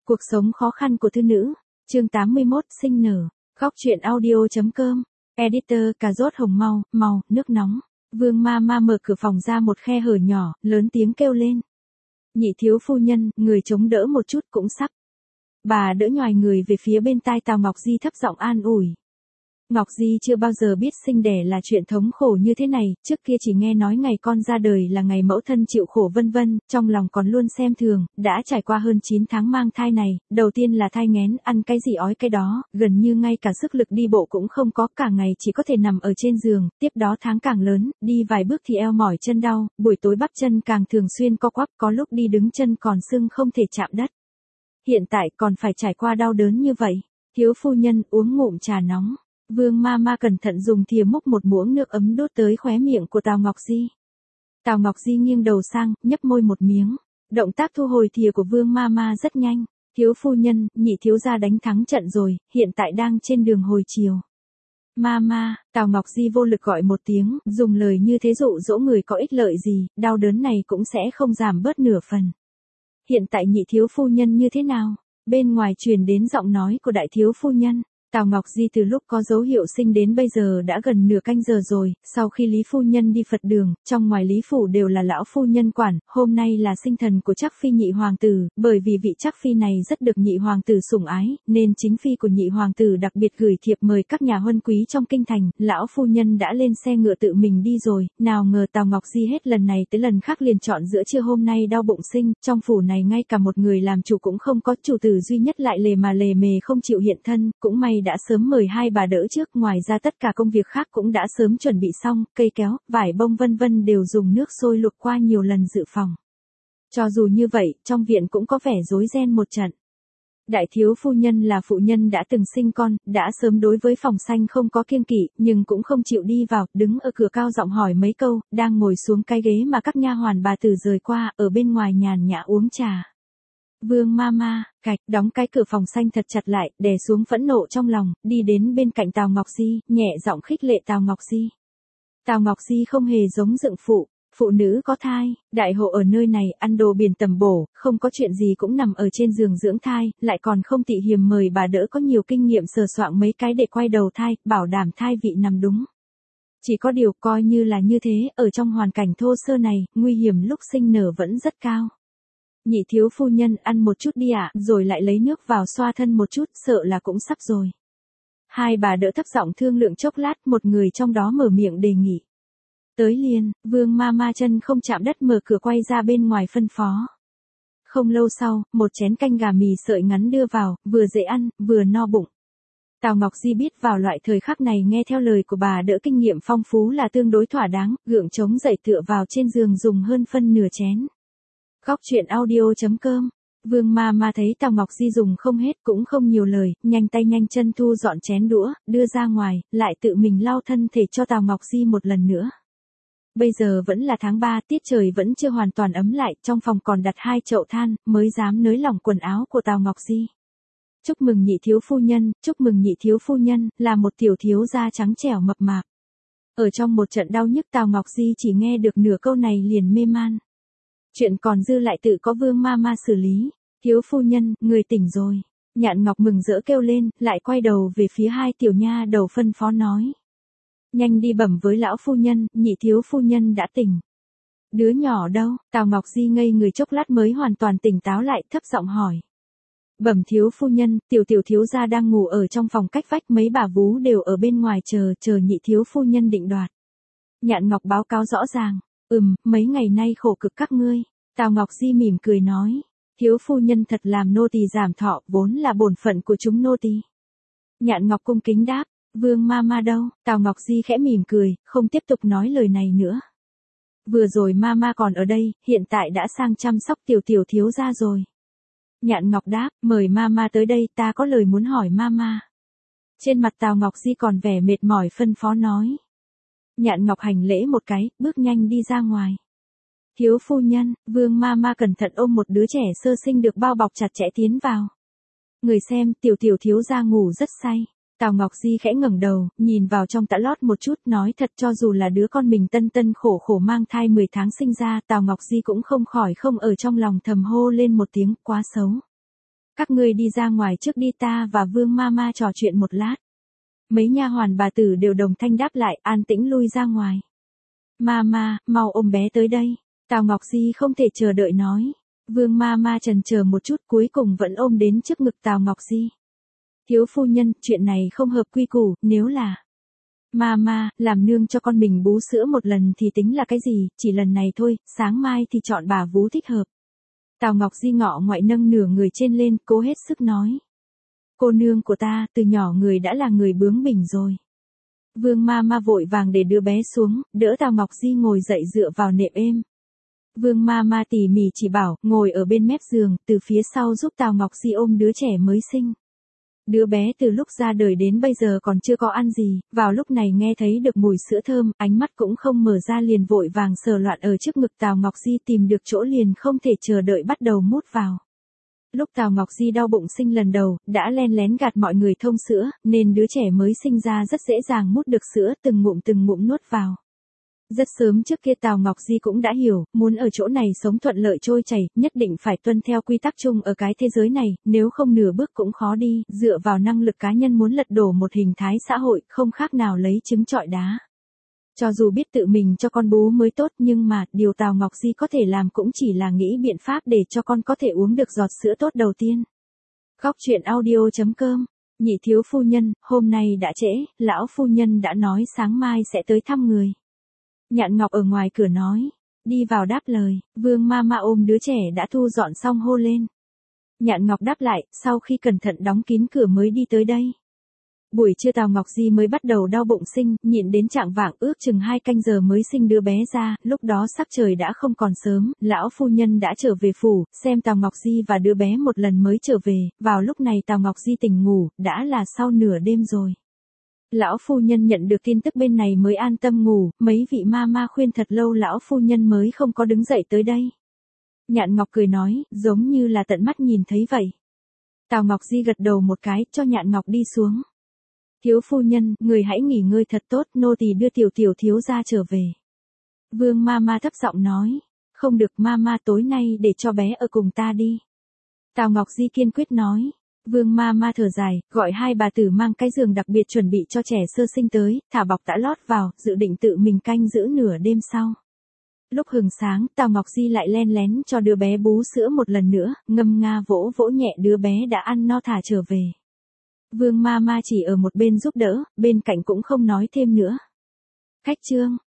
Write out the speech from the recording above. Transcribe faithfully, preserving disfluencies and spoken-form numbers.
Cuộc sống khó khăn của thư nữ, chương tám mươi mốt, sinh nở, khóc chuyện audio.com, editor, cà rốt hồng mau, màu, nước nóng. Vương ma ma mở cửa phòng ra một khe hở nhỏ, lớn tiếng kêu lên. Nhị thiếu phu nhân, người chống đỡ một chút cũng sắp. Bà đỡ nhoài người về phía bên tai Tào Ngọc Di thấp giọng an ủi. Ngọc Di chưa bao giờ biết sinh đẻ là chuyện thống khổ như thế này, trước kia chỉ nghe nói ngày con ra đời là ngày mẫu thân chịu khổ vân vân, trong lòng còn luôn xem thường, đã trải qua hơn chín tháng mang thai này, đầu tiên là thai nghén, ăn cái gì ói cái đó, gần như ngay cả sức lực đi bộ cũng không có, cả ngày chỉ có thể nằm ở trên giường, tiếp đó tháng càng lớn, đi vài bước thì eo mỏi chân đau, buổi tối bắp chân càng thường xuyên co quắp, có lúc đi đứng chân còn sưng không thể chạm đất. Hiện tại còn phải trải qua đau đớn như vậy, thiếu phu nhân uống ngụm trà nóng. Vương ma ma cẩn thận dùng thìa múc một muỗng nước ấm đốt tới khóe miệng của Tào Ngọc Di. Tào Ngọc Di nghiêng đầu sang, nhấp môi một miếng. Động tác thu hồi thìa của Vương ma ma rất nhanh. Thiếu phu nhân, nhị thiếu gia đánh thắng trận rồi, hiện tại đang trên đường hồi chiều. Ma ma, Tào Ngọc Di vô lực gọi một tiếng, dùng lời như thế dụ dỗ người có ích lợi gì, đau đớn này cũng sẽ không giảm bớt nửa phần. Hiện tại nhị thiếu phu nhân như thế nào? Bên ngoài truyền đến giọng nói của đại thiếu phu nhân. Tào Ngọc Di từ lúc có dấu hiệu sinh đến bây giờ đã gần nửa canh giờ rồi, sau khi Lý Phu Nhân đi Phật đường, trong ngoài Lý Phủ đều là lão phu nhân quản, hôm nay là sinh thần của Trắc Phi nhị hoàng tử, bởi vì vị Trắc Phi này rất được nhị hoàng tử sủng ái, nên chính phi của nhị hoàng tử đặc biệt gửi thiệp mời các nhà huân quý trong kinh thành, lão phu nhân đã lên xe ngựa tự mình đi rồi, nào ngờ Tào Ngọc Di hết lần này tới lần khác liền chọn giữa trưa hôm nay đau bụng sinh, trong phủ này ngay cả một người làm chủ cũng không có, chủ tử duy nhất lại lề mà lề mề không chịu hiện thân, cũng may đã sớm mời hai bà đỡ trước, ngoài ra tất cả công việc khác cũng đã sớm chuẩn bị xong, cây kéo, vải bông vân vân đều dùng nước sôi luộc qua nhiều lần dự phòng. Cho dù như vậy, trong viện cũng có vẻ rối ren một trận. Đại thiếu phu nhân là phụ nhân đã từng sinh con, đã sớm đối với phòng xanh không có kiêng kỵ, nhưng cũng không chịu đi vào, đứng ở cửa cao giọng hỏi mấy câu, đang ngồi xuống cái ghế mà các nha hoàn bà tử rời qua, ở bên ngoài nhàn nhã uống trà. Vương ma ma, cạch, đóng cái cửa phòng xanh thật chặt lại, đè xuống phẫn nộ trong lòng, đi đến bên cạnh Tào Ngọc Di, nhẹ giọng khích lệ Tào Ngọc Di. Tào Ngọc Di không hề giống dượng phụ, phụ nữ có thai, đại hộ ở nơi này ăn đồ biển tầm bổ, không có chuyện gì cũng nằm ở trên giường dưỡng thai, lại còn không tị hiềm mời bà đỡ có nhiều kinh nghiệm sờ soạng mấy cái để quay đầu thai, bảo đảm thai vị nằm đúng. Chỉ có điều coi như là như thế, ở trong hoàn cảnh thô sơ này, nguy hiểm lúc sinh nở vẫn rất cao. Nhị thiếu phu nhân ăn một chút đi ạ, à, rồi lại lấy nước vào xoa thân một chút, sợ là cũng sắp rồi. Hai bà đỡ thấp giọng thương lượng chốc lát, một người trong đó mở miệng đề nghị. Tới liền, Vương ma ma chân không chạm đất mở cửa quay ra bên ngoài phân phó. Không lâu sau, một chén canh gà mì sợi ngắn đưa vào, vừa dễ ăn, vừa no bụng. Tào Ngọc Di biết vào loại thời khắc này nghe theo lời của bà đỡ kinh nghiệm phong phú là tương đối thỏa đáng, gượng chống dậy tựa vào trên giường dùng hơn phân nửa chén. Khóc chuyện audio.com, Vương ma ma thấy Tào Ngọc Di dùng không hết cũng không nhiều lời, nhanh tay nhanh chân thu dọn chén đũa, đưa ra ngoài, lại tự mình lau thân thể cho Tào Ngọc Di một lần nữa. Bây giờ vẫn là tháng ba, tiết trời vẫn chưa hoàn toàn ấm lại, trong phòng còn đặt hai chậu than, mới dám nới lỏng quần áo của Tào Ngọc Di. Chúc mừng nhị thiếu phu nhân, chúc mừng nhị thiếu phu nhân, là một tiểu thiếu da trắng trẻo mập mạp. Ở trong một trận đau nhức Tào Ngọc Di chỉ nghe được nửa câu này liền mê man. Chuyện còn dư lại tự có Vương ma ma xử lý. Thiếu phu nhân, người tỉnh rồi. Nhạn Ngọc mừng rỡ kêu lên, lại quay đầu về phía hai tiểu nha đầu phân phó nói. Nhanh đi bẩm với lão phu nhân, nhị thiếu phu nhân đã tỉnh. Đứa nhỏ đâu? Tào Ngọc Di ngây người chốc lát mới hoàn toàn tỉnh táo lại, thấp giọng hỏi. Bẩm thiếu phu nhân, tiểu tiểu thiếu gia đang ngủ ở trong phòng cách vách, mấy bà vú đều ở bên ngoài chờ, chờ nhị thiếu phu nhân định đoạt. Nhạn Ngọc báo cáo rõ ràng. Ừm, mấy ngày nay khổ cực các ngươi. Tào Ngọc Di mỉm cười nói. Thiếu phu nhân thật làm nô tỳ giảm thọ, vốn là bổn phận của chúng nô tỳ. Nhạn Ngọc cung kính đáp. Vương ma ma đâu? Tào Ngọc Di khẽ mỉm cười, không tiếp tục nói lời này nữa. Vừa rồi ma ma còn ở đây, hiện tại đã sang chăm sóc tiểu tiểu thiếu gia rồi. Nhạn Ngọc đáp, mời ma ma tới đây, ta có lời muốn hỏi ma ma. Trên mặt Tào Ngọc Di còn vẻ mệt mỏi phân phó nói. Nhạn Ngọc hành lễ một cái, bước nhanh đi ra ngoài. Thiếu phu nhân, Vương ma ma cẩn thận ôm một đứa trẻ sơ sinh được bao bọc chặt chẽ tiến vào. Người xem, tiểu tiểu thiếu gia ngủ rất say. Tào Ngọc Di khẽ ngẩng đầu, nhìn vào trong tã lót một chút, nói thật cho dù là đứa con mình tân tân khổ khổ mang thai mười tháng sinh ra, Tào Ngọc Di cũng không khỏi không ở trong lòng thầm hô lên một tiếng quá xấu. Các ngươi đi ra ngoài trước đi, ta và Vương Mama trò chuyện một lát. Mấy nha hoàn bà tử đều đồng thanh đáp lại, an tĩnh lui ra ngoài. Mama, mau ôm bé tới đây. Tào Ngọc Di không thể chờ đợi nói. Vương Mama chần chờ một chút cuối cùng vẫn ôm đến trước ngực Tào Ngọc Di. Thiếu phu nhân, chuyện này không hợp quy củ, nếu là... Mama, làm nương cho con mình bú sữa một lần thì tính là cái gì, chỉ lần này thôi, sáng mai thì chọn bà vú thích hợp. Tào Ngọc Di ngọ ngoại nâng nửa người trên lên, cố hết sức nói. Cô nương của ta, từ nhỏ người đã là người bướng bỉnh rồi. Vương Mama vội vàng để đưa bé xuống, đỡ Tào Ngọc Di ngồi dậy dựa vào nệm êm. Vương Mama tỉ mỉ chỉ bảo, ngồi ở bên mép giường, từ phía sau giúp Tào Ngọc Di ôm đứa trẻ mới sinh. Đứa bé từ lúc ra đời đến bây giờ còn chưa có ăn gì, vào lúc này nghe thấy được mùi sữa thơm, ánh mắt cũng không mở ra liền vội vàng sờ loạn ở trước ngực Tào Ngọc Di, tìm được chỗ liền không thể chờ đợi bắt đầu mút vào. Lúc Tào Ngọc Di đau bụng sinh lần đầu, đã len lén gạt mọi người thông sữa, nên đứa trẻ mới sinh ra rất dễ dàng mút được sữa, từng ngụm từng ngụm nuốt vào. Rất sớm trước kia Tào Ngọc Di cũng đã hiểu, muốn ở chỗ này sống thuận lợi trôi chảy, nhất định phải tuân theo quy tắc chung ở cái thế giới này, nếu không nửa bước cũng khó đi, dựa vào năng lực cá nhân muốn lật đổ một hình thái xã hội, không khác nào lấy trứng trọi đá. Cho dù biết tự mình cho con bú mới tốt nhưng mà, điều Tào Ngọc Di có thể làm cũng chỉ là nghĩ biện pháp để cho con có thể uống được giọt sữa tốt đầu tiên. Góc truyện audio chấm com. Nhị thiếu phu nhân, hôm nay đã trễ, lão phu nhân đã nói sáng mai sẽ tới thăm người. Nhạn Ngọc ở ngoài cửa nói, đi vào đáp lời, Vương Mama ôm đứa trẻ đã thu dọn xong hô lên. Nhạn Ngọc đáp lại, sau khi cẩn thận đóng kín cửa mới đi tới đây. Buổi trưa Tào Ngọc Di mới bắt đầu đau bụng sinh, nhịn đến chạng vạng ước chừng hai canh giờ mới sinh đứa bé ra, lúc đó sắc trời đã không còn sớm, lão phu nhân đã trở về phủ, xem Tào Ngọc Di và đứa bé một lần mới trở về, vào lúc này Tào Ngọc Di tỉnh ngủ, đã là sau nửa đêm rồi. Lão phu nhân nhận được tin tức bên này mới an tâm ngủ, mấy vị ma ma khuyên thật lâu lão phu nhân mới không có đứng dậy tới đây. Nhạn Ngọc cười nói, giống như là tận mắt nhìn thấy vậy. Tào Ngọc Di gật đầu một cái, cho Nhạn Ngọc đi xuống. Thiếu phu nhân, người hãy nghỉ ngơi thật tốt, nô tỳ đưa tiểu tiểu thiếu gia trở về. Vương ma ma thấp giọng nói, không được ma ma tối nay để cho bé ở cùng ta đi. Tào Ngọc Di kiên quyết nói. Vương ma ma thở dài, gọi hai bà tử mang cái giường đặc biệt chuẩn bị cho trẻ sơ sinh tới, thả bọc đã lót vào, dự định tự mình canh giữ nửa đêm sau. Lúc hừng sáng, Tào Ngọc Di lại len lén cho đứa bé bú sữa một lần nữa, ngâm nga vỗ vỗ nhẹ đứa bé đã ăn no thả trở về. Vương ma ma chỉ ở một bên giúp đỡ, bên cạnh cũng không nói thêm nữa. Khách trương,